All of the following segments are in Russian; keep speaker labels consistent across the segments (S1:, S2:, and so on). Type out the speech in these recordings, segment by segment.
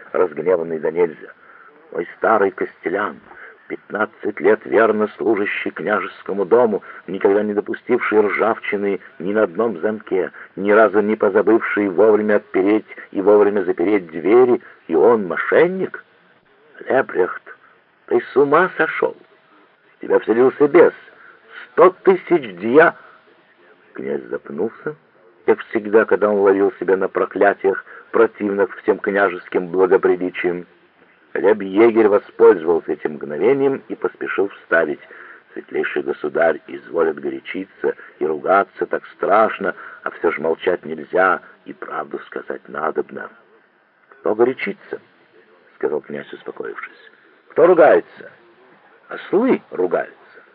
S1: разгневанный до нельзя. Мой старый костелян, 15 лет верно служащий княжескому дому, никогда не допустивший ржавчины ни на одном замке, ни разу не позабывший вовремя отпереть и вовремя запереть двери, и он мошенник? Лебрехт, ты с ума сошел? В тебя вселился бес. 100 тысяч дья... Князь запнулся, как всегда, когда он ловил себя на проклятиях, противных всем княжеским благоприличиям. Леб-егерь воспользовался этим мгновением и поспешил вставить: «Светлейший государь изволит горячиться и ругаться так страшно, а все же молчать нельзя, и правду сказать надобно». «Кто горячится?» — сказал князь, успокоившись. «Кто ругается?» «Ослы ругаются.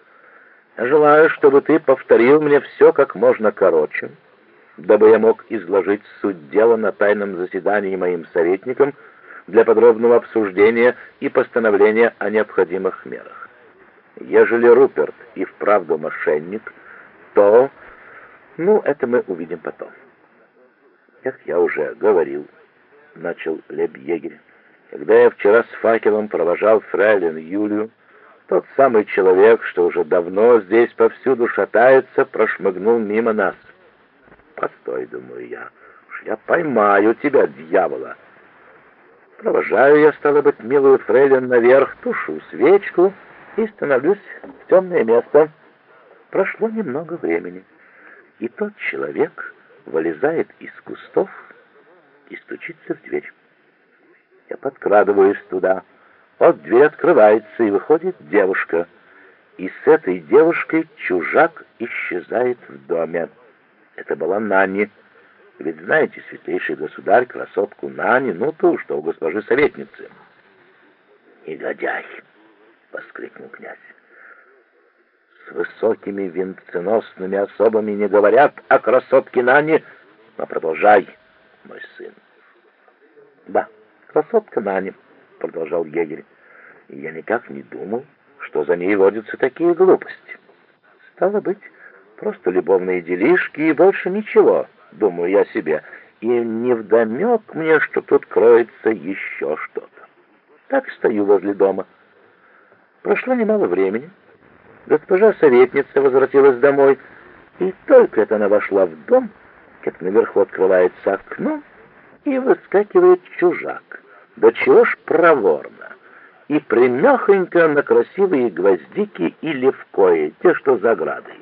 S1: Я желаю, чтобы ты повторил мне все как можно короче, дабы я мог изложить суть дела на тайном заседании моим советникам для подробного обсуждения и постановления о необходимых мерах. Ежели Руперт и вправду мошенник, то... это мы увидим потом». «Как я уже говорил, — начал леб-егерь, — когда я вчера с факелом провожал фрейлин Юлию, тот самый человек, что уже давно здесь повсюду шатается, прошмыгнул мимо нас. Постой, думаю я, уж я поймаю тебя, дьявола. Провожаю я, стало быть, милую фрейлин наверх, тушу свечку и становлюсь в темное место. Прошло немного времени, и тот человек вылезает из кустов и стучится в дверь. Я подкрадываюсь туда. Вот дверь открывается, и выходит девушка. И с этой девушкой чужак исчезает в доме. Это была Нанни. Ведь знаете, светлейший государь, красотку Нанни, ту, что у госпожи советницы. «Негодяй!» — воскликнул князь. «С высокими венценосными особами не говорят о красотке Нанни, но продолжай, мой сын». «Да, красотка Нанни», — продолжал егерь, — «и я никак не думал, что за ней водятся такие глупости. Стало быть, просто любовные делишки и больше ничего, думаю я себе, и невдомек мне, что тут кроется еще что-то. Так стою возле дома. Прошло немало времени. Госпожа советница возвратилась домой, и только это она вошла в дом, как наверху открывается окно, и выскакивает чужак. Да чего ж проворно! И примехонько на красивые гвоздики и левкои, те, что за оградой.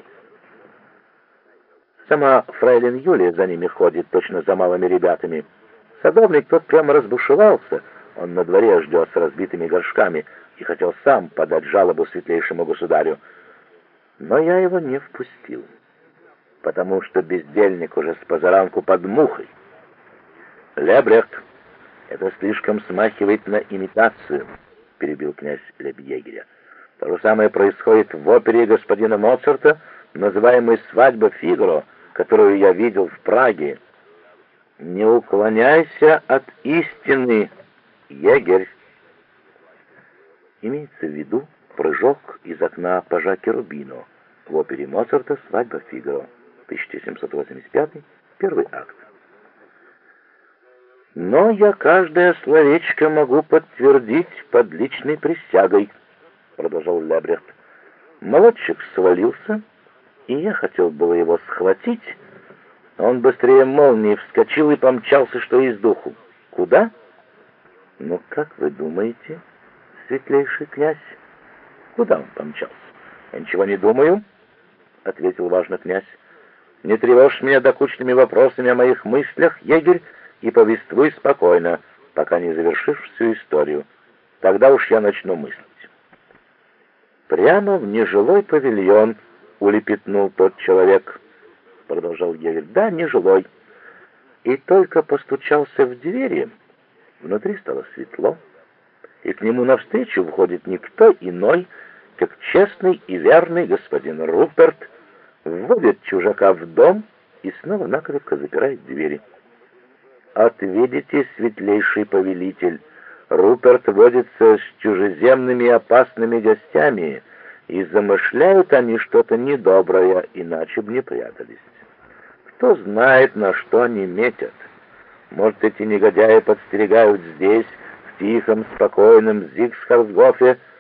S1: Сама фрейлин Юлия за ними ходит, точно за малыми ребятами. Садовник тот прямо разбушевался, он на дворе ждет с разбитыми горшками и хотел сам подать жалобу светлейшему государю. Но я его не впустил, потому что бездельник уже с позаранку под мухой. «Лебрехт, это слишком смахивает на имитацию», — перебил князь леб-егеря. «То же самое происходит в опере господина Моцарта, называемой «Свадьба Фигаро», которую я видел в Праге. Не уклоняйся от истины, егерь». Имеется в виду прыжок из окна пажа Керубино в опере Моцарта «Свадьба Фигаро», 1785, первый акт. «Но я каждое словечко могу подтвердить под личной присягой», — продолжал Лебрехт. «Молодчик свалился, и я хотел было его схватить, но он быстрее молнии вскочил и помчался, что из духу. Куда? Ну, как вы думаете, светлейший князь, куда он помчался?» «Я ничего не думаю», — ответил важно князь. «Не тревожь меня докучными вопросами о моих мыслях, егерь, и повествуй спокойно, пока не завершишь всю историю. Тогда уж я начну мыслить». «Прямо в нежилой павильон улепетнул тот человек», — продолжал егерь. «Да, нежилой. И только постучался в двери, внутри стало светло, и к нему навстречу входит никто иной, как честный и верный господин Руперт, вводит чужака в дом и снова накрепко запирает двери. Отведите, светлейший повелитель, Руперт водится с чужеземными опасными гостями, и замышляют они что-то недоброе, иначе б не прятались. Кто знает, на что они метят. Может, эти негодяи подстерегают здесь, тихом, спокойном Зигсхарсгофе